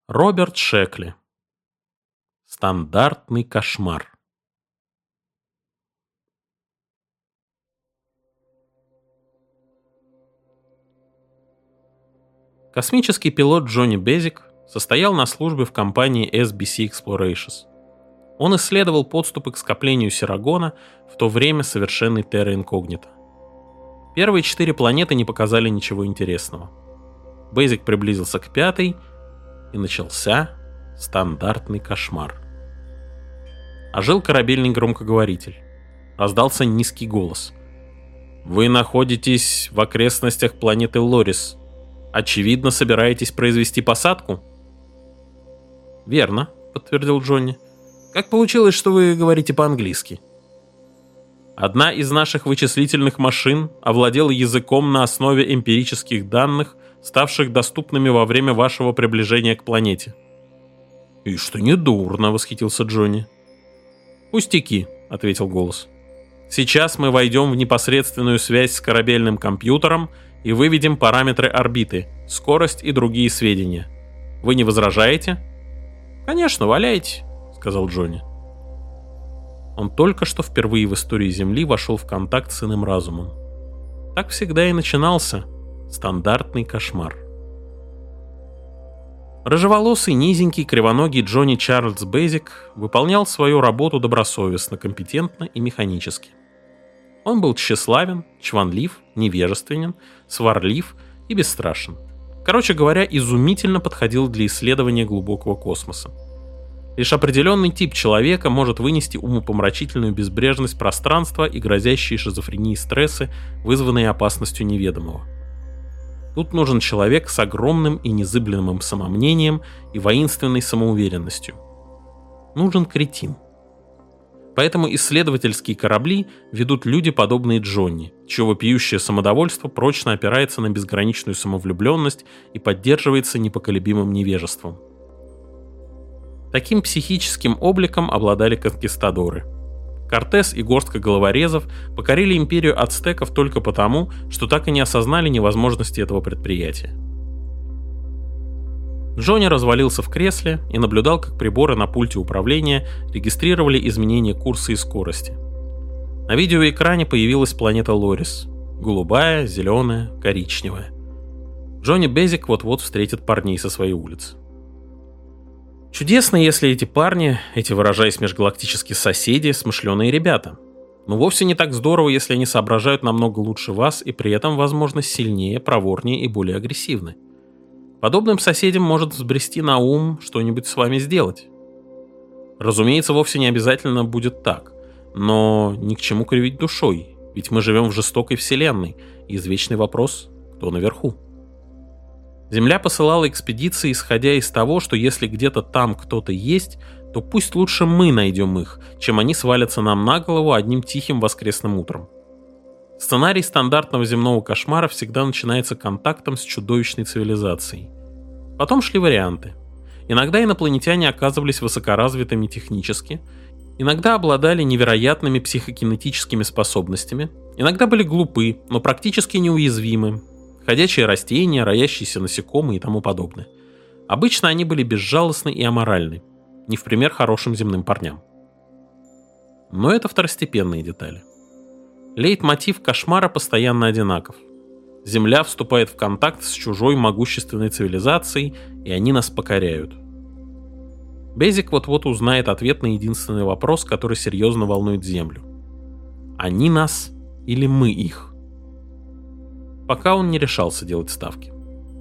Роберт Шекли. Стандартный кошмар. Космический пилот Джонни Безик состоял на службе в компании SBC Explorations. Он исследовал подступы к скоплению Сирагона, в то время совершенной Терра Инкогнита. Первые 4 планеты не показали ничего интересного. Безик приблизился к 5-й, и начался стандартный кошмар. Ожил корабельный громкоговоритель. Раздался низкий голос. «Вы находитесь в окрестностях планеты Лорис. Очевидно, собираетесь произвести посадку?» «Верно», — подтвердил Джонни. «Как получилось, что вы говорите по-английски?» «Одна из наших вычислительных машин овладела языком на основе эмпирических данных, ставших доступными во время вашего приближения к планете». «И что недурно», — восхитился Джонни. «Пустяки», — ответил голос. «Сейчас мы войдем в непосредственную связь с корабельным компьютером и выведем параметры орбиты, скорость и другие сведения. Вы не возражаете?» «Конечно, валяйте», — сказал Джонни. Он только что впервые в истории Земли вошел в контакт с иным разумом. Так всегда и начинался стандартный кошмар. Рыжеволосый, низенький, кривоногий Джонни Чарльз Безик выполнял свою работу добросовестно, компетентно и механически. Он был тщеславен, чванлив, невежественен, сварлив и бесстрашен. Короче говоря, изумительно подходил для исследования глубокого космоса. Лишь определенный тип человека может вынести умопомрачительную безбрежность пространства и грозящие шизофренией стрессы, вызванные опасностью неведомого. Тут нужен человек с огромным и незыблемым самомнением и воинственной самоуверенностью. Нужен кретин. Поэтому исследовательские корабли ведут люди, подобные Джонни, чье вопиющее самодовольство прочно опирается на безграничную самовлюбленность и поддерживается непоколебимым невежеством. Таким психическим обликом обладали конкистадоры. Кортес и горстка головорезов покорили империю ацтеков только потому, что так и не осознали невозможности этого предприятия. Джонни развалился в кресле и наблюдал, как приборы на пульте управления регистрировали изменения курса и скорости. На видеоэкране появилась планета Лорис. Голубая, зеленая, коричневая. Джонни Безик вот-вот встретит парней со своей улицы. Чудесно, если эти парни, эти, выражаясь межгалактические соседи, смышленые ребята. Но вовсе не так здорово, если они соображают намного лучше вас и при этом, возможно, сильнее, проворнее и более агрессивны. Подобным соседям может взбрести на ум что-нибудь с вами сделать. Разумеется, вовсе не обязательно будет так, но ни к чему кривить душой, ведь мы живем в жестокой вселенной, и извечный вопрос – кто наверху? Земля посылала экспедиции, исходя из того, что если где-то там кто-то есть, то пусть лучше мы найдем их, чем они свалятся нам на голову одним тихим воскресным утром. Сценарий стандартного земного кошмара всегда начинается контактом с чудовищной цивилизацией. Потом шли варианты. Иногда инопланетяне оказывались высокоразвитыми технически, иногда обладали невероятными психокинетическими способностями, иногда были глупы, но практически неуязвимы, ходячие растения, роящиеся насекомые и тому подобное. Обычно они были безжалостны и аморальны, не в пример хорошим земным парням. Но это второстепенные детали. Лейтмотив кошмара постоянно одинаков. Земля вступает в контакт с чужой могущественной цивилизацией, и они нас покоряют. Безик вот-вот узнает ответ на единственный вопрос, который серьезно волнует Землю. Они нас или мы их? Пока он не решался делать ставки.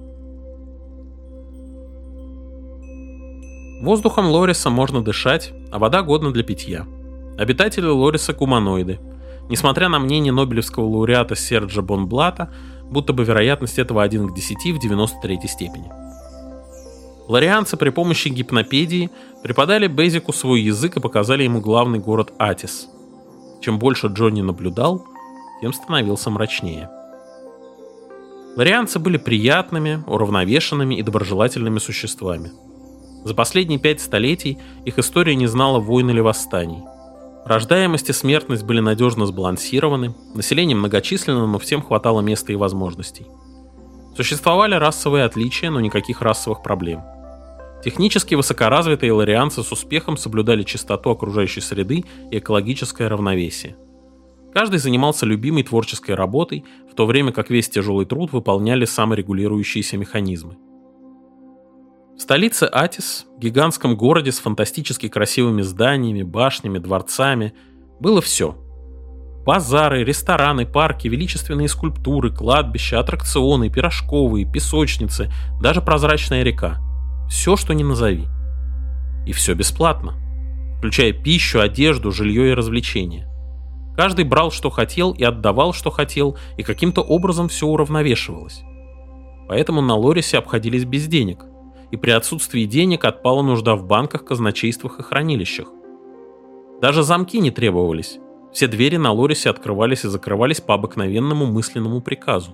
Воздухом Лориса можно дышать, а вода годна для питья. Обитатели Лориса гуманоиды. Несмотря на мнение нобелевского лауреата Серджа Бонблата, будто бы вероятность этого 1 к 10 в 93 степени. Лорианцы при помощи гипнопедии преподали Безику свой язык и показали ему главный город Атис. Чем больше Джонни наблюдал, тем становился мрачнее. Лорианцы были приятными, уравновешенными и доброжелательными существами. За последние 5 столетий их история не знала войн или восстаний. Рождаемость и смертность были надежно сбалансированы, население многочисленно, но всем хватало места и возможностей. Существовали расовые отличия, но никаких расовых проблем. Технически высокоразвитые ларианцы с успехом соблюдали чистоту окружающей среды и экологическое равновесие. Каждый занимался любимой творческой работой, в то время как весь тяжелый труд выполняли саморегулирующиеся механизмы. В столице Атис, гигантском городе с фантастически красивыми зданиями, башнями, дворцами, было все. Базары, рестораны, парки, величественные скульптуры, кладбища, аттракционы, пирожковые, песочницы, даже прозрачная река. Все, что ни назови. И все бесплатно, включая пищу, одежду, жилье и развлечения. Каждый брал, что хотел, и отдавал, что хотел, и каким-то образом все уравновешивалось. Поэтому на Лорисе обходились без денег, и при отсутствии денег отпала нужда в банках, казначействах и хранилищах. Даже замки не требовались. Все двери на Лорисе открывались и закрывались по обыкновенному мысленному приказу.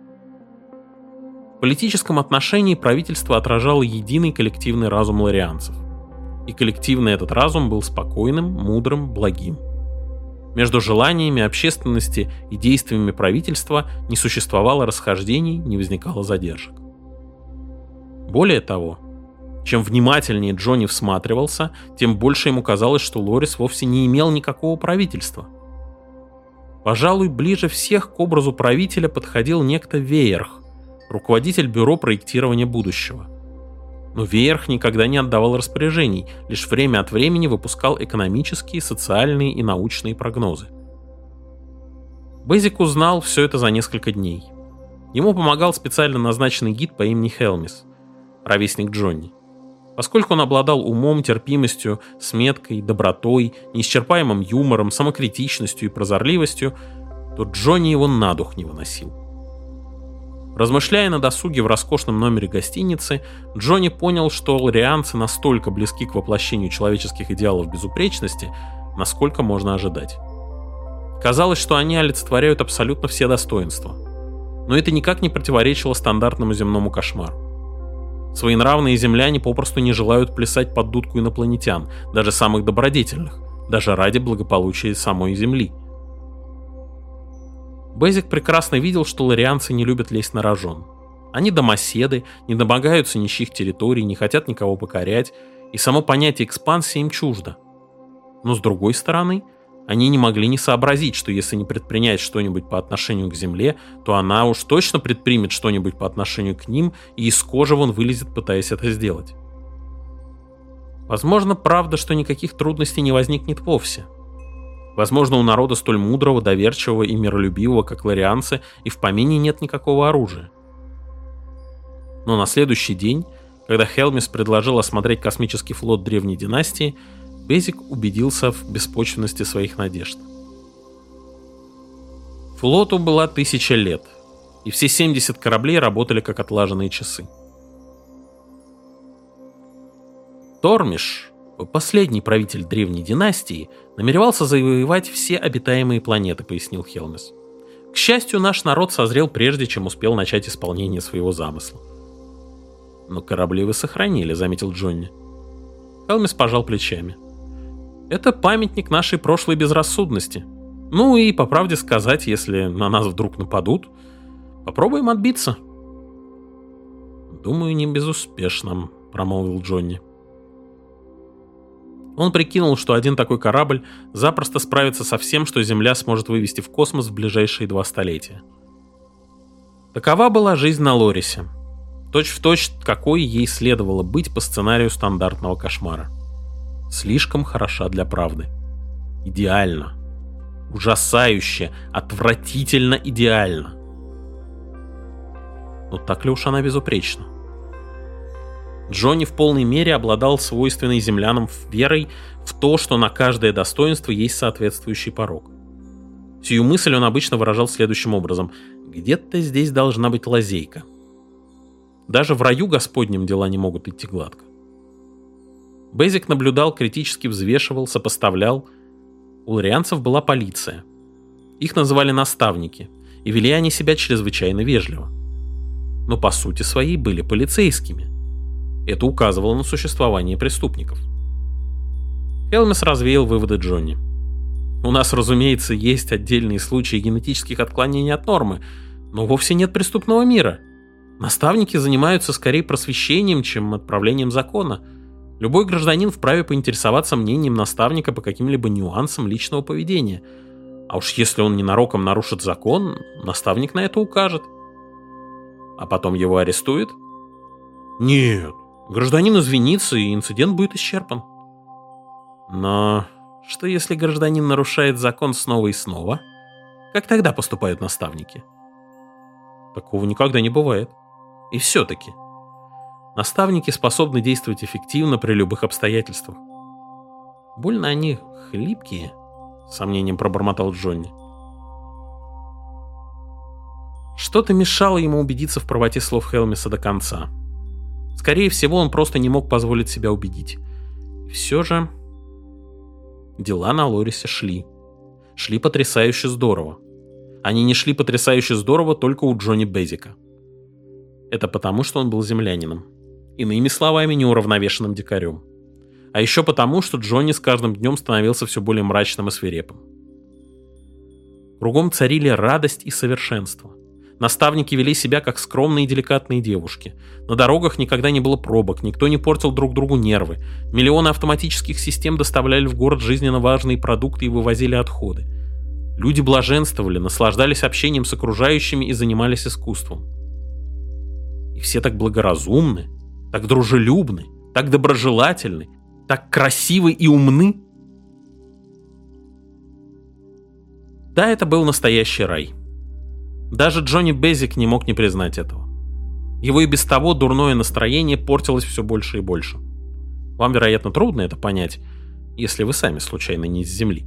В политическом отношении правительство отражало единый коллективный разум ларианцев. И коллективный этот разум был спокойным, мудрым, благим. Между желаниями общественности и действиями правительства не существовало расхождений, не возникало задержек. Более того, чем внимательнее Джонни всматривался, тем больше ему казалось, что Лорис вовсе не имел никакого правительства. Пожалуй, ближе всех к образу правителя подходил некто Веерх, руководитель бюро проектирования будущего. Но Веерх никогда не отдавал распоряжений, лишь время от времени выпускал экономические, социальные и научные прогнозы. Бэзик узнал все это за несколько дней. Ему помогал специально назначенный гид по имени Хелмис, ровесник Джонни. Поскольку он обладал умом, терпимостью, сметкой, добротой, неисчерпаемым юмором, самокритичностью и прозорливостью, то Джонни его на дух не выносил. Размышляя на досуге в роскошном номере гостиницы, Джонни понял, что ларианцы настолько близки к воплощению человеческих идеалов безупречности, насколько можно ожидать. Казалось, что они олицетворяют абсолютно все достоинства. Но это никак не противоречило стандартному земному кошмару. Своенравные земляне попросту не желают плясать под дудку инопланетян, даже самых добродетельных, даже ради благополучия самой Земли. Бэзик прекрасно видел, что ларианцы не любят лезть на рожон. Они домоседы, не домогаются ничьих территорий, не хотят никого покорять, и само понятие экспансии им чуждо. Но с другой стороны, они не могли не сообразить, что если не предпринять что-нибудь по отношению к Земле, то она уж точно предпримет что-нибудь по отношению к ним и из кожи вон вылезет, пытаясь это сделать. Возможно, правда, что никаких трудностей не возникнет вовсе. Возможно, у народа столь мудрого, доверчивого и миролюбивого, как ларианцы, и в помине нет никакого оружия. Но на следующий день, когда Хелмис предложил осмотреть космический флот древней династии, Бэзик убедился в беспочвенности своих надежд. Флоту была 1000 лет, и все 70 кораблей работали как отлаженные часы. Тормиш, последний правитель древней династии, намеревался завоевать все обитаемые планеты, пояснил Хелмис. К счастью, наш народ созрел прежде, чем успел начать исполнение своего замысла. Но корабли вы сохранили, заметил Джонни. Хелмис пожал плечами. Это памятник нашей прошлой безрассудности. Ну и, по правде сказать, если на нас вдруг нападут, попробуем отбиться. Думаю, не безуспешно, промолвил Джонни. Он прикинул, что один такой корабль запросто справится со всем, что Земля сможет вывести в космос в ближайшие 2 столетия. Такова была жизнь на Лорисе. Точь-в-точь, какой ей следовало быть по сценарию стандартного кошмара. Слишком хороша для правды. Идеально. Ужасающе, отвратительно идеально. Но так ли уж она безупречна? Джонни в полной мере обладал свойственной землянам верой в то, что на каждое достоинство есть соответствующий порок. Сию мысль он обычно выражал следующим образом: где-то здесь должна быть лазейка. Даже в раю Господнем дела не могут идти гладко. Бэзик наблюдал, критически взвешивал, сопоставлял. У ларианцев была полиция. Их называли наставники, и вели они себя чрезвычайно вежливо. Но по сути своей были полицейскими. Это указывало на существование преступников. Хелмис развеял выводы Джонни. У нас, разумеется, есть отдельные случаи генетических отклонений от нормы, но вовсе нет преступного мира. Наставники занимаются скорее просвещением, чем отправлением закона. Любой гражданин вправе поинтересоваться мнением наставника по каким-либо нюансам личного поведения. А уж если он ненароком нарушит закон, наставник на это укажет. А потом его арестуют? Нет, гражданин извинится, и инцидент будет исчерпан. Но что если гражданин нарушает закон снова и снова? Как тогда поступают наставники? Такого никогда не бывает. И все-таки наставники способны действовать эффективно при любых обстоятельствах. Больно они хлипкие, с сомнением пробормотал Джонни. Что-то мешало ему убедиться в правоте слов Хелмиса до конца. Скорее всего, он просто не мог позволить себя убедить. И все же дела на Лорисе шли. Шли потрясающе здорово. Они не шли потрясающе здорово только у Джонни Безика. Это потому, что он был землянином. Иными словами, неуравновешенным дикарем. А еще потому, что Джонни с каждым днем становился все более мрачным и свирепым. Кругом царили радость и совершенство. Наставники вели себя как скромные и деликатные девушки. На дорогах никогда не было пробок, никто не портил друг другу нервы. Миллионы автоматических систем доставляли в город жизненно важные продукты и вывозили отходы. Люди блаженствовали, наслаждались общением с окружающими и занимались искусством. И все так благоразумны, так дружелюбны, так доброжелательны, так красивы и умны. Да, это был настоящий рай. Даже Джонни Безик не мог не признать этого. Его и без того дурное настроение портилось все больше и больше. Вам, вероятно, трудно это понять, если вы сами случайно не с Земли.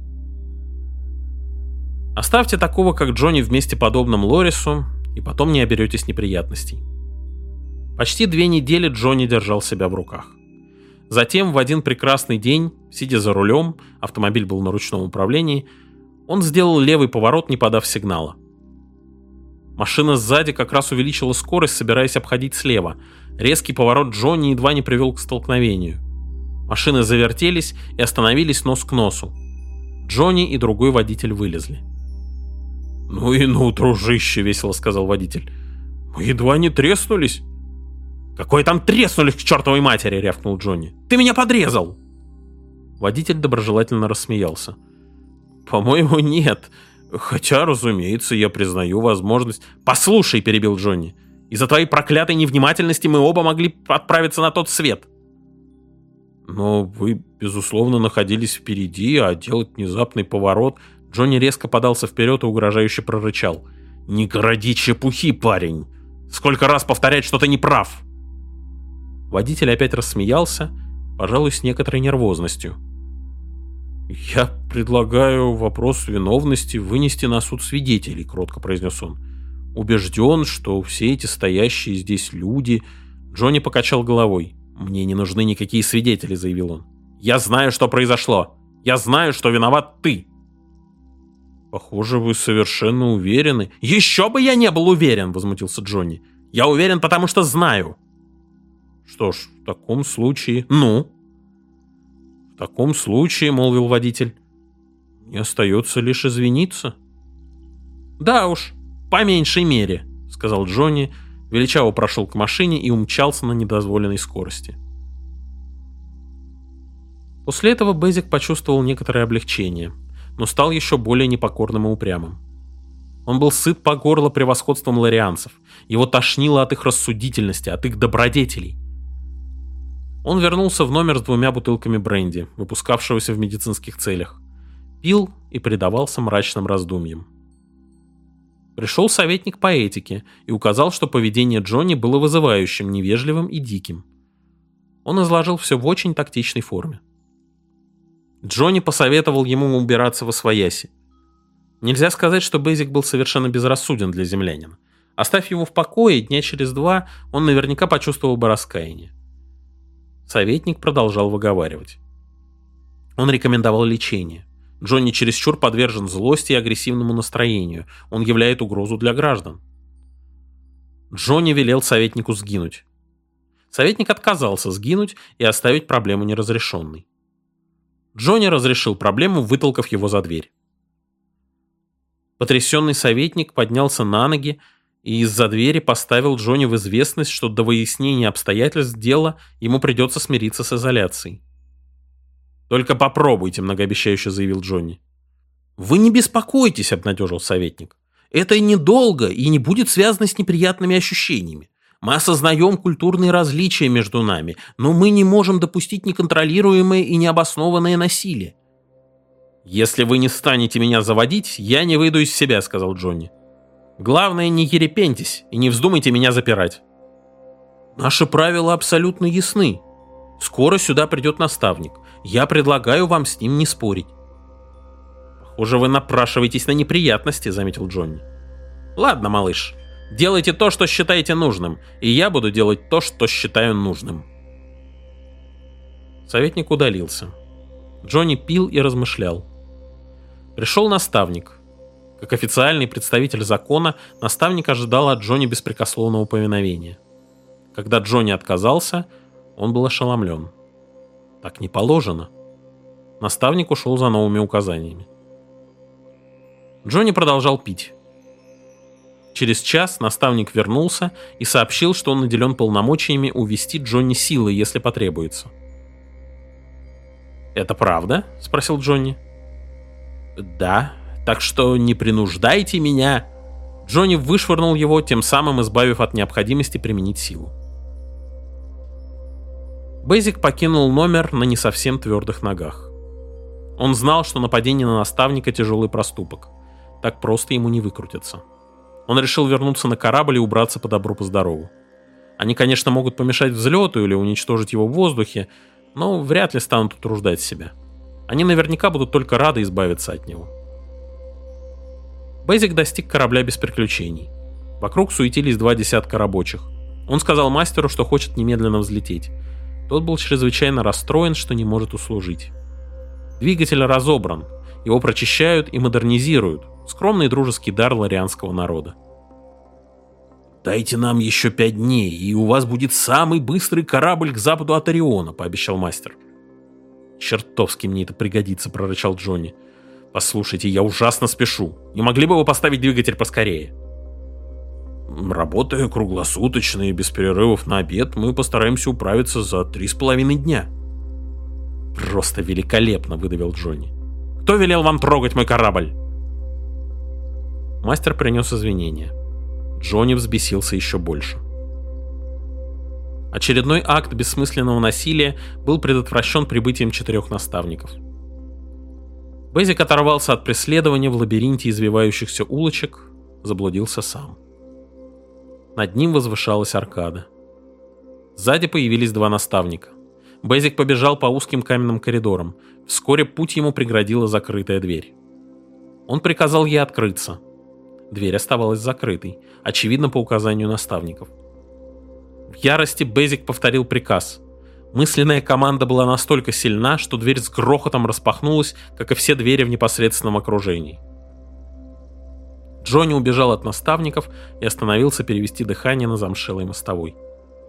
Оставьте такого, как Джонни, в месте подобном Лорису, и потом не оберетесь неприятностей. Почти 2 недели Джонни держал себя в руках. Затем, в один прекрасный день, сидя за рулем, автомобиль был на ручном управлении, он сделал левый поворот, не подав сигнала. Машина сзади как раз увеличила скорость, собираясь обходить слева. Резкий поворот Джонни едва не привел к столкновению. Машины завертелись и остановились нос к носу. Джонни и другой водитель вылезли. «Ну и ну, дружище», — весело сказал водитель. «Мы едва не треснулись». «Какое там треснулись к чертовой матери!» — рявкнул Джонни. «Ты меня подрезал!» Водитель доброжелательно рассмеялся. «По-моему, нет. Хотя, разумеется, я признаю возможность...» «Послушай», — перебил Джонни, — «из-за твоей проклятой невнимательности мы оба могли отправиться на тот свет». «Но вы, безусловно, находились впереди, а делать внезапный поворот...» Джонни резко подался вперед и угрожающе прорычал. «Не городи чепухи, парень! Сколько раз повторять, что ты не прав!» Водитель опять рассмеялся, пожалуй, с некоторой нервозностью. «Я предлагаю вопрос виновности вынести на суд свидетелей», — кротко произнес он. «Убежден, что все эти стоящие здесь люди...» Джонни покачал головой. «Мне не нужны никакие свидетели», — заявил он. «Я знаю, что произошло. Я знаю, что виноват ты». «Похоже, вы совершенно уверены». «Еще бы я не был уверен», — возмутился Джонни. «Я уверен, потому что знаю». «Что ж, в таком случае...» «Ну?» «В таком случае, — молвил водитель, — мне остается лишь извиниться». «Да уж, по меньшей мере», — сказал Джонни, величаво прошел к машине и умчался на недозволенной скорости. После этого Безик почувствовал некоторое облегчение, но стал еще более непокорным и упрямым. Он был сыт по горло превосходством ларианцев, его тошнило от их рассудительности, от их добродетелей. Он вернулся в номер с 2 бутылками бренди, выпускавшегося в медицинских целях, пил и предавался мрачным раздумьям. Пришел советник по этике и указал, что поведение Джонни было вызывающим, невежливым и диким. Он изложил все в очень тактичной форме. Джонни посоветовал ему убираться восвояси. Нельзя сказать, что Безик был совершенно безрассуден для землянина. Оставь его в покое, дня через 2 он наверняка почувствовал бы раскаяние. Советник продолжал выговаривать. Он рекомендовал лечение. Джонни чересчур подвержен злости и агрессивному настроению. Он являет угрозу для граждан. Джонни велел советнику сгинуть. Советник отказался сгинуть и оставить проблему неразрешенной. Джонни разрешил проблему, вытолкав его за дверь. Потрясенный советник поднялся на ноги и из-за двери поставил Джонни в известность, что до выяснения обстоятельств дела ему придется смириться с изоляцией. «Только попробуйте», — многообещающе заявил Джонни. «Вы не беспокойтесь», — обнадежил советник. «Это недолго и не будет связано с неприятными ощущениями. Мы осознаем культурные различия между нами, но мы не можем допустить неконтролируемое и необоснованное насилие». «Если вы не станете меня заводить, я не выйду из себя», — сказал Джонни. «Главное, не ерепентесь и не вздумайте меня запирать». «Наши правила абсолютно ясны. Скоро сюда придет наставник. Я предлагаю вам с ним не спорить». «Похоже, вы напрашиваетесь на неприятности», — заметил Джонни. «Ладно, малыш, делайте то, что считаете нужным, и я буду делать то, что считаю нужным». Советник удалился. Джонни пил и размышлял. Пришел наставник. Как официальный представитель закона, наставник ожидал от Джонни беспрекословного повиновения. Когда Джонни отказался, он был ошеломлен. Так не положено. Наставник ушел за новыми указаниями. Джонни продолжал пить. Через час наставник вернулся и сообщил, что он наделен полномочиями увести Джонни силой, если потребуется. «Это правда?» — спросил Джонни. «Да, так что не принуждайте меня». Джонни вышвырнул его, тем самым избавив от необходимости применить силу. Бейзик покинул номер на не совсем твердых ногах. Он знал, что нападение на наставника — тяжелый проступок. Так просто ему не выкрутиться. Он решил вернуться на корабль и убраться по добру, по здорову. Они, конечно, могут помешать взлету или уничтожить его в воздухе, но вряд ли станут утруждать себя. Они наверняка будут только рады избавиться от него. Бейзик достиг корабля без приключений. Вокруг суетились 2 десятка рабочих. Он сказал мастеру, что хочет немедленно взлететь. Тот был чрезвычайно расстроен, что не может услужить. Двигатель разобран, его прочищают и модернизируют. Скромный дружеский дар ларианского народа. «Дайте нам еще 5 дней, и у вас будет самый быстрый корабль к западу от Ориона», — пообещал мастер. «Чертовски мне это пригодится», — прорычал Джонни. «Послушайте, я ужасно спешу. Не могли бы вы поставить двигатель поскорее?» «Работая круглосуточно и без перерывов на обед, мы постараемся управиться за 3,5 дня». «Просто великолепно», — выдавил Джонни. «Кто велел вам трогать мой корабль?» Мастер принес извинения. Джонни взбесился еще больше. Очередной акт бессмысленного насилия был предотвращен прибытием 4 наставников. Бейзик оторвался от преследования в лабиринте извивающихся улочек, заблудился сам. Над ним возвышалась аркада. Сзади появились 2 наставника. Бейзик побежал по узким каменным коридорам. Вскоре путь ему преградила закрытая дверь. Он приказал ей открыться. Дверь оставалась закрытой, очевидно, по указанию наставников. В ярости Бейзик повторил приказ. Мысленная команда была настолько сильна, что дверь с грохотом распахнулась, как и все двери в непосредственном окружении. Джонни убежал от наставников и остановился перевести дыхание на замшелой мостовой.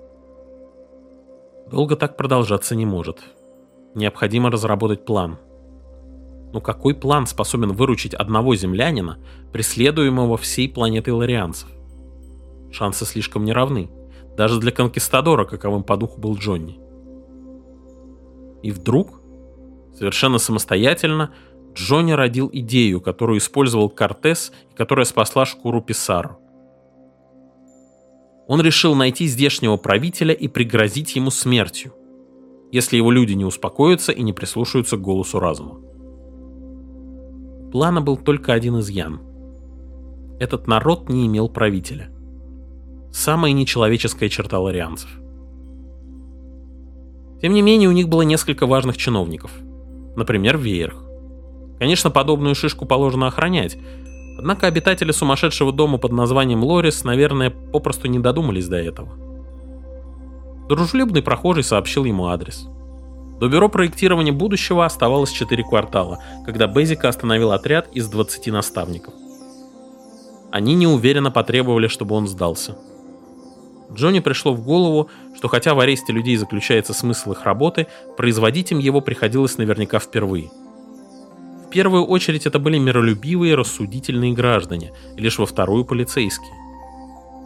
Долго так продолжаться не может. Необходимо разработать план. Но какой план способен выручить одного землянина, преследуемого всей планетой ларианцев? Шансы слишком неравны, даже для конкистадора, каковым по духу был Джонни. И вдруг, совершенно самостоятельно, Джонни родил идею, которую использовал Кортес и которая спасла шкуру Писарро. Он решил найти здешнего правителя и пригрозить ему смертью, если его люди не успокоятся и не прислушаются к голосу разума. У плана был только один изъян. Этот народ не имел правителя. Самая нечеловеческая черта ларианцев. Тем не менее, у них было несколько важных чиновников. Например, Веерх. Конечно, подобную шишку положено охранять, однако обитатели сумасшедшего дома под названием Лорис, наверное, попросту не додумались до этого. Дружелюбный прохожий сообщил ему адрес. До бюро проектирования будущего оставалось 4 квартала, когда Бейзика остановил отряд из 20 наставников. Они неуверенно потребовали, чтобы он сдался. Джонни пришло в голову, что хотя в аресте людей заключается смысл их работы, производить им его приходилось наверняка впервые. В первую очередь это были миролюбивые, рассудительные граждане, и лишь во вторую полицейские.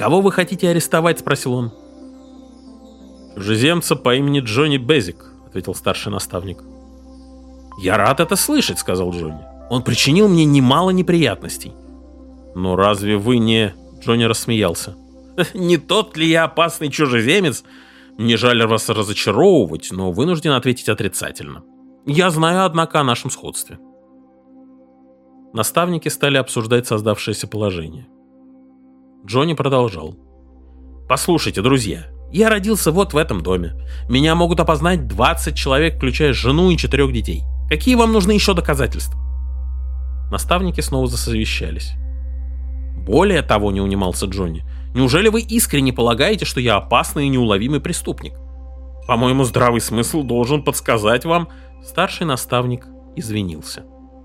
«Кого вы хотите арестовать?» — спросил он. «Чужеземца по имени Джонни Безик», — ответил старший наставник. «Я рад это слышать», — сказал Джонни. «Он причинил мне немало неприятностей». «Но разве вы не...» — Джонни рассмеялся. «Не тот ли я опасный чужеземец? Мне жаль вас разочаровывать, но вынужден ответить отрицательно. Я знаю, однако, о нашем сходстве». Наставники стали обсуждать создавшееся положение. Джонни продолжал. «Послушайте, друзья, я родился вот в этом доме. Меня могут опознать 20 человек, включая жену и 4 детей. Какие вам нужны еще доказательства?» Наставники снова засовещались. «Более того, — не унимался Джонни, — неужели вы искренне полагаете, что я опасный и неуловимый преступник? По-моему, здравый смысл должен подсказать вам...» Старший наставник извинился.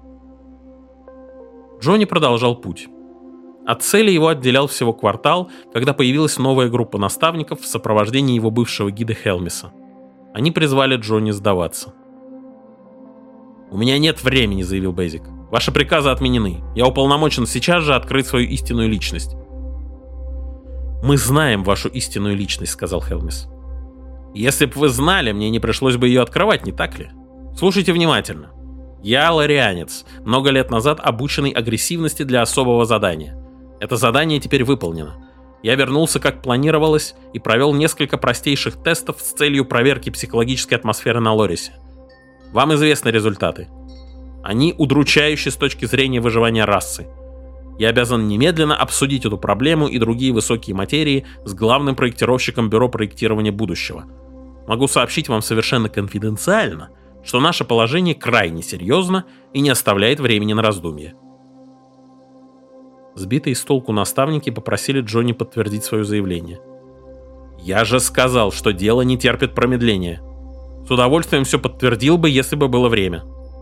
Джонни продолжал путь. От цели его отделял всего квартал, когда появилась новая группа наставников в сопровождении его бывшего гида Хелмиса. Они призвали Джонни сдаваться. «У меня нет времени», — заявил Безик. «Ваши приказы отменены. Я уполномочен сейчас же открыть свою истинную личность». «Мы знаем вашу истинную личность», — сказал Хелмис. «Если бы вы знали, мне не пришлось бы ее открывать, не так ли? Слушайте внимательно. Я ларианец, много лет назад обученный агрессивности для особого задания. Это задание теперь выполнено. Я вернулся, как планировалось, и провел несколько простейших тестов с целью проверки психологической атмосферы на Лорисе. Вам известны результаты. Они удручающие с точки зрения выживания расы. Я обязан немедленно обсудить эту проблему и другие высокие материи с главным проектировщиком Бюро проектирования будущего. Могу сообщить вам совершенно конфиденциально, что наше положение крайне серьезно и не оставляет времени на раздумье». Сбитые с толку наставники попросили Джонни подтвердить свое заявление. «Я же сказал, что дело не терпит промедления. С удовольствием все подтвердил бы, если бы было время».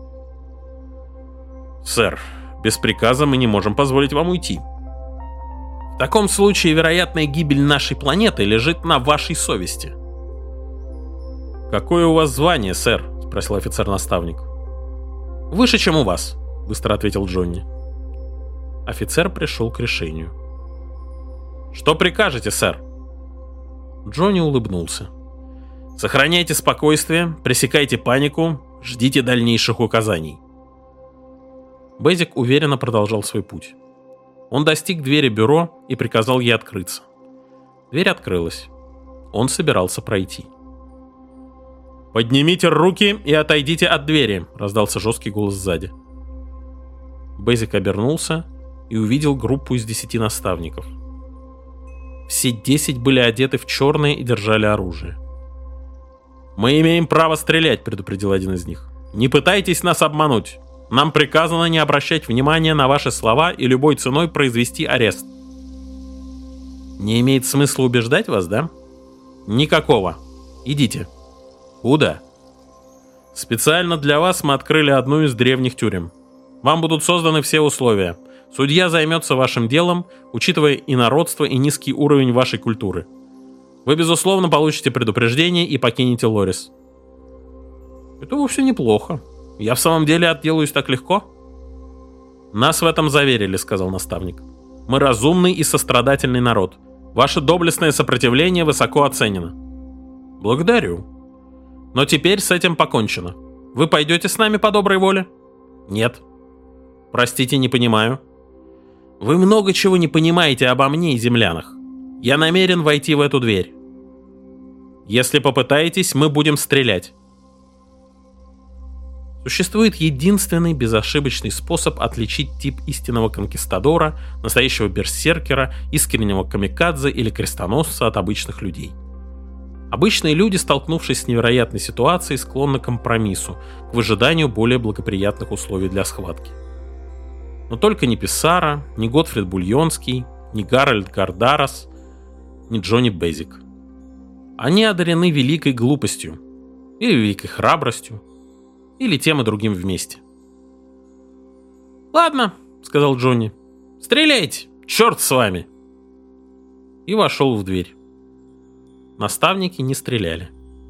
«Сэр, без приказа мы не можем позволить вам уйти. В таком случае вероятная гибель нашей планеты лежит на вашей совести». «Какое у вас звание, сэр?» — спросил офицер-наставник. «Выше, чем у вас», — быстро ответил Джонни. Офицер пришел к решению. «Что прикажете, сэр?» Джонни улыбнулся. «Сохраняйте спокойствие, пресекайте панику, ждите дальнейших указаний». Безик уверенно продолжал свой путь. Он достиг двери бюро и приказал ей открыться. Дверь открылась. Он собирался пройти. «Поднимите руки и отойдите от двери», — раздался жесткий голос сзади. Безик обернулся и увидел группу из 10 наставников. Все 10 были одеты в черное и держали оружие. «Мы имеем право стрелять», — предупредил один из них. «Не пытайтесь нас обмануть. Нам приказано не обращать внимания на ваши слова и любой ценой произвести арест». «Не имеет смысла убеждать вас, да?» «Никакого. Идите». «Куда?» «Специально для вас мы открыли одну из древних тюрем. Вам будут созданы все условия. Судья займется вашим делом, учитывая инородство и низкий уровень вашей культуры. Вы, безусловно, получите предупреждение и покинете Лорис». «Это вовсе неплохо. Я в самом деле отделаюсь так легко?» «Нас в этом заверили», — сказал наставник. «Мы разумный и сострадательный народ. Ваше доблестное сопротивление высоко оценено». «Благодарю. Но теперь с этим покончено. Вы пойдете с нами по доброй воле?» «Нет». «Простите, не понимаю». «Вы много чего не понимаете обо мне и землянах. Я намерен войти в эту дверь. Если попытаетесь, мы будем стрелять». Существует единственный безошибочный способ отличить тип истинного конкистадора, настоящего берсеркера, искреннего камикадзе или крестоносца от обычных людей. Обычные люди, столкнувшись с невероятной ситуацией, склонны к компромиссу, к выжиданию более благоприятных условий для схватки. Но только ни Писара, ни Готфрид Бульонский, ни Гарольд Гардарас, ни Джонни Безик. Они одарены великой глупостью, или великой храбростью, или тем и другим вместе. «Ладно», — сказал Джонни, — «стреляйте, черт с вами!» И вошел в дверь. Наставники не стреляли.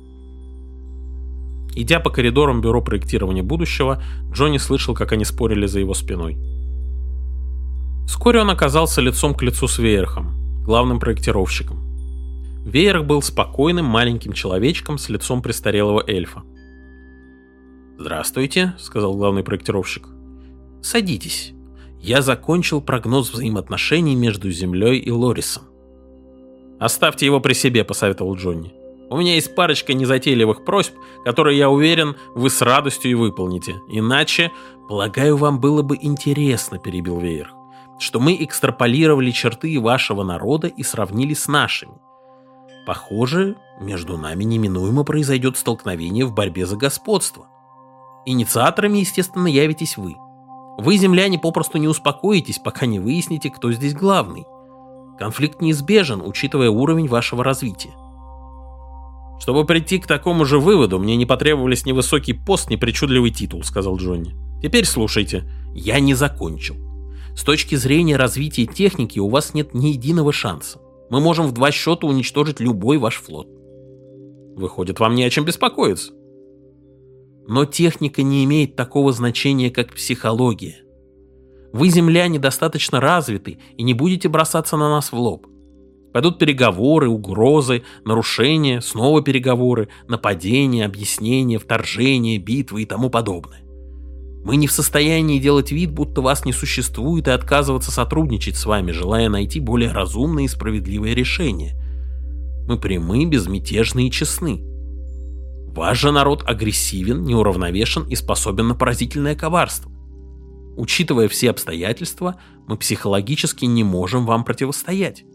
Идя по коридорам Бюро проектирования будущего, Джонни слышал, как они спорили за его спиной. Вскоре он оказался лицом к лицу с Вейерхом. главным проектировщиком. Веерх был спокойным маленьким человечком с лицом престарелого эльфа. «Здравствуйте», — сказал главный проектировщик. «Садитесь. Я закончил прогноз взаимоотношений между Землей и Лорисом». «Оставьте его при себе», — посоветовал Джонни. «У меня есть парочка незатейливых просьб, которые, я уверен, вы с радостью и выполните. Иначе, полагаю, вам было бы интересно», — перебил Веерх, «что мы экстраполировали черты вашего народа и сравнили с нашими. Похоже, между нами неминуемо произойдет столкновение в борьбе за господство. Инициаторами, естественно, явитесь вы. Вы, земляне, попросту не успокоитесь, пока не выясните, кто здесь главный. Конфликт неизбежен, учитывая уровень вашего развития». «Чтобы прийти к такому же выводу, мне не потребовались ни высокий пост, ни причудливый титул», — сказал Джонни. «Теперь слушайте, я не закончил. С точки зрения развития техники у вас нет ни единого шанса. Мы можем в 2 счета уничтожить любой ваш флот». «Выходит, вам не о чем беспокоиться». «Но техника не имеет такого значения, как психология. Вы, земляне, достаточно развиты и не будете бросаться на нас в лоб. Пойдут переговоры, угрозы, нарушения, снова переговоры, нападения, объяснения, вторжения, битвы и тому подобное. Мы не в состоянии делать вид, будто вас не существует, и отказываться сотрудничать с вами, желая найти более разумное и справедливое решение. Мы прямы, безмятежны и честны. Ваш же народ агрессивен, неуравновешен и способен на поразительное коварство. Учитывая все обстоятельства, мы психологически не можем вам противостоять».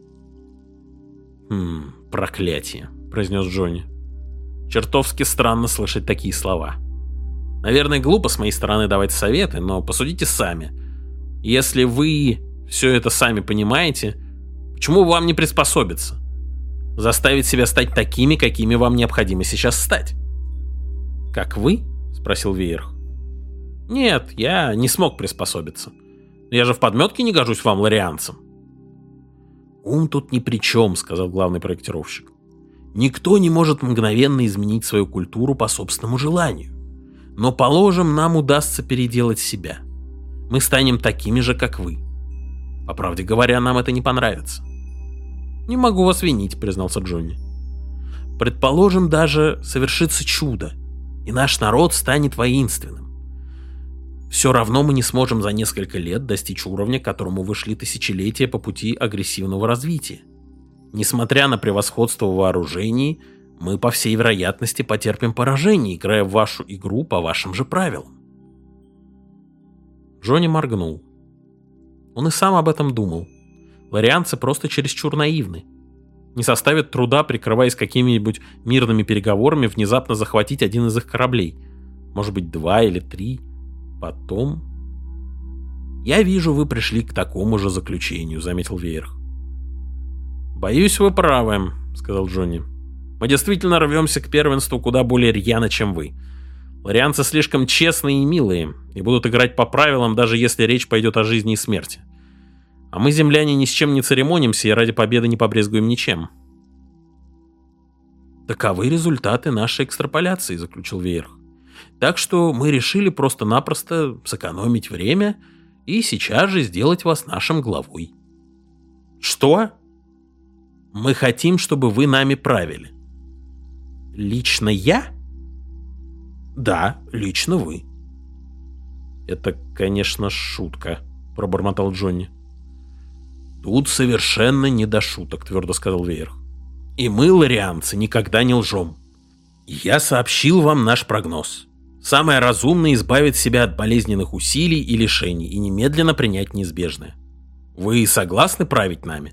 «Проклятие», — произнес Джонни. «Чертовски странно слышать такие слова. Наверное, глупо с моей стороны давать советы, но посудите сами. Если вы все это сами понимаете, почему вам не приспособиться? Заставить себя стать такими, какими вам необходимо сейчас стать?» «Как вы?» — спросил Веерх. «Нет, я не смог приспособиться. Я же в подметке не гожусь вам, ларианцам». «Ум тут ни при чем», — сказал главный проектировщик. «Никто не может мгновенно изменить свою культуру по собственному желанию. Но, положим, нам удастся переделать себя. Мы станем такими же, как вы. По правде говоря, нам это не понравится». «Не могу вас винить», — признался Джонни. «Предположим, даже совершится чудо, и наш народ станет воинственным. Все равно мы не сможем за несколько лет достичь уровня, к которому вышли тысячелетия по пути агрессивного развития. Несмотря на превосходство в вооружении, мы, по всей вероятности, потерпим поражение, играя в вашу игру по вашим же правилам». Джонни моргнул. Он и сам об этом думал. Ларианцы просто чересчур наивны. Не составит труда, прикрываясь какими-нибудь мирными переговорами, внезапно захватить один из их кораблей. Может быть, 2 или 3. Потом... «Я вижу, вы пришли к такому же заключению», — заметил Веерх. «Боюсь, вы правы», — сказал Джонни. «Мы действительно рвемся к первенству куда более рьяно, чем вы. Ларианцы слишком честные и милые, и будут играть по правилам, даже если речь пойдет о жизни и смерти. А мы, земляне, ни с чем не церемонимся и ради победы не побрезгуем ничем». «Таковы результаты нашей экстраполяции», — заключил Веерх. «Так что мы решили просто-напросто сэкономить время и сейчас же сделать вас нашим главой». «Что?» «Мы хотим, чтобы вы нами правили». «Лично я?» «Да, лично вы». «Это, конечно, шутка», — пробормотал Джонни. «Тут совершенно не до шуток», — твердо сказал Веерх. «И мы, ларианцы, никогда не лжем. Я сообщил вам наш прогноз. Самое разумное — избавить себя от болезненных усилий и лишений и немедленно принять неизбежное. Вы согласны править нами?»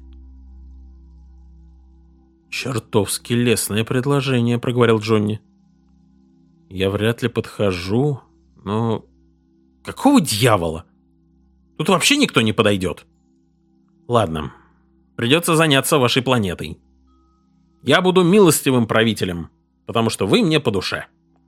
«Чертовски лестное предложение», — проговорил Джонни. «Я вряд ли подхожу, но... Какого дьявола? Тут вообще никто не подойдет. Ладно, придется заняться вашей планетой. Я буду милостивым правителем, потому что вы мне по душе».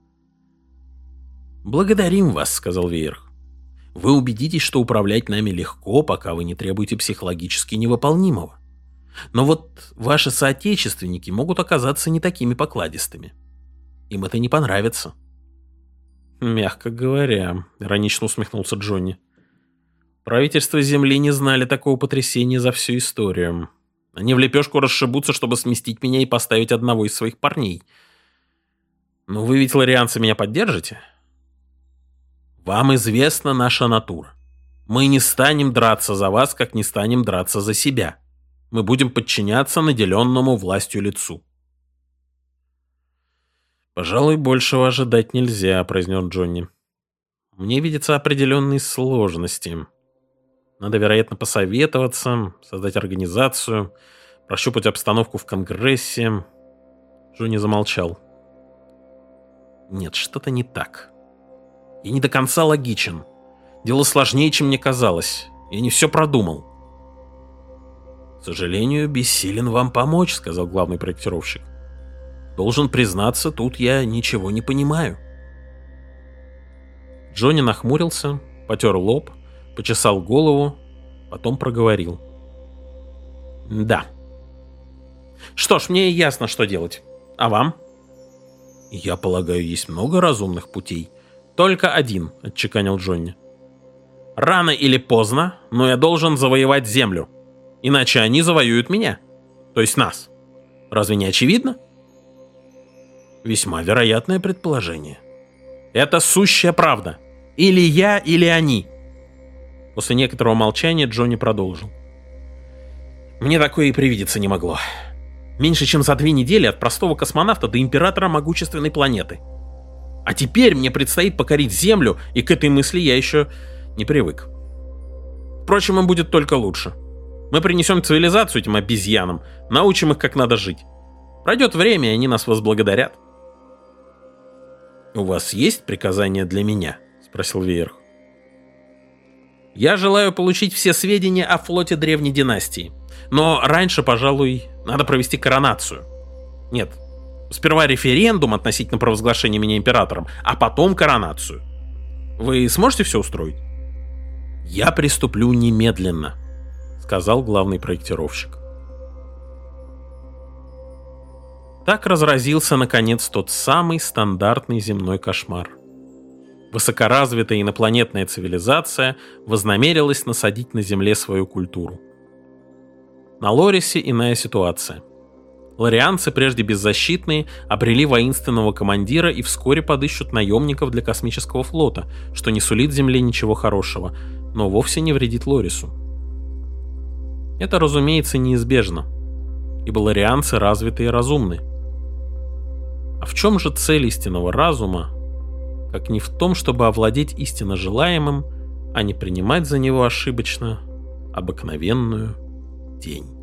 «Благодарим вас», — сказал Веерх. «Вы убедитесь, что управлять нами легко, пока вы не требуете психологически невыполнимого. Но вот ваши соотечественники могут оказаться не такими покладистыми. Им это не понравится». «Мягко говоря», — иронично усмехнулся Джонни. «Правительства Земли не знали такого потрясения за всю историю. Они в лепешку расшибутся, чтобы сместить меня и поставить одного из своих парней. Но вы ведь, ларианцы, меня поддержите? Вам известна наша натура. Мы не станем драться за вас, как не станем драться за себя. Мы будем подчиняться наделенному властью лицу. «Пожалуй, большего ожидать нельзя», — произнес Джонни. «Мне видятся определенные сложности. Надо, вероятно, посоветоваться, создать организацию, прощупать обстановку в Конгрессе». Джонни замолчал. «Нет, что-то не так. Я не до конца логичен. Дело сложнее, чем мне казалось. Я не все продумал». «К сожалению, бессилен вам помочь», — сказал главный проектировщик. «Должен признаться, тут я ничего не понимаю». Джонни нахмурился, потер лоб, почесал голову, потом проговорил. «Да. Что ж, мне ясно, что делать. А вам?» «Я полагаю, есть много разумных путей». «Только один», — отчеканил Джонни. «Рано или поздно, но я должен завоевать землю. Иначе они завоюют меня. То есть нас. Разве не очевидно?» «Весьма вероятное предположение». «Это сущая правда. Или я, или они». После некоторого молчания Джонни продолжил. «Мне такое и привидеться не могло. Меньше чем за 2 недели от простого космонавта до императора могущественной планеты. А теперь мне предстоит покорить Землю, и к этой мысли я еще не привык. Впрочем, им будет только лучше. Мы принесем цивилизацию этим обезьянам, научим их, как надо жить. Пройдет время, и они нас возблагодарят». «У вас есть приказания для меня?» — спросил Веерх. «Я желаю получить все сведения о флоте древней династии. Но раньше, пожалуй, надо провести коронацию. Нет, сперва референдум относительно провозглашения меня императором, а потом коронацию. Вы сможете все устроить?» «Я приступлю немедленно», — сказал главный проектировщик. Так разразился, наконец, тот самый стандартный земной кошмар. Высокоразвитая инопланетная цивилизация вознамерилась насадить на Земле свою культуру. На Лорисе иная ситуация. Ларианцы, прежде беззащитные, обрели воинственного командира и вскоре подыщут наемников для космического флота, что не сулит Земле ничего хорошего, но вовсе не вредит Лорису. Это, разумеется, неизбежно, ибо ларианцы развиты и разумны. А в чем же цель истинного разума, как не в том, чтобы овладеть истинно желаемым, а не принимать за него ошибочно обыкновенную тень?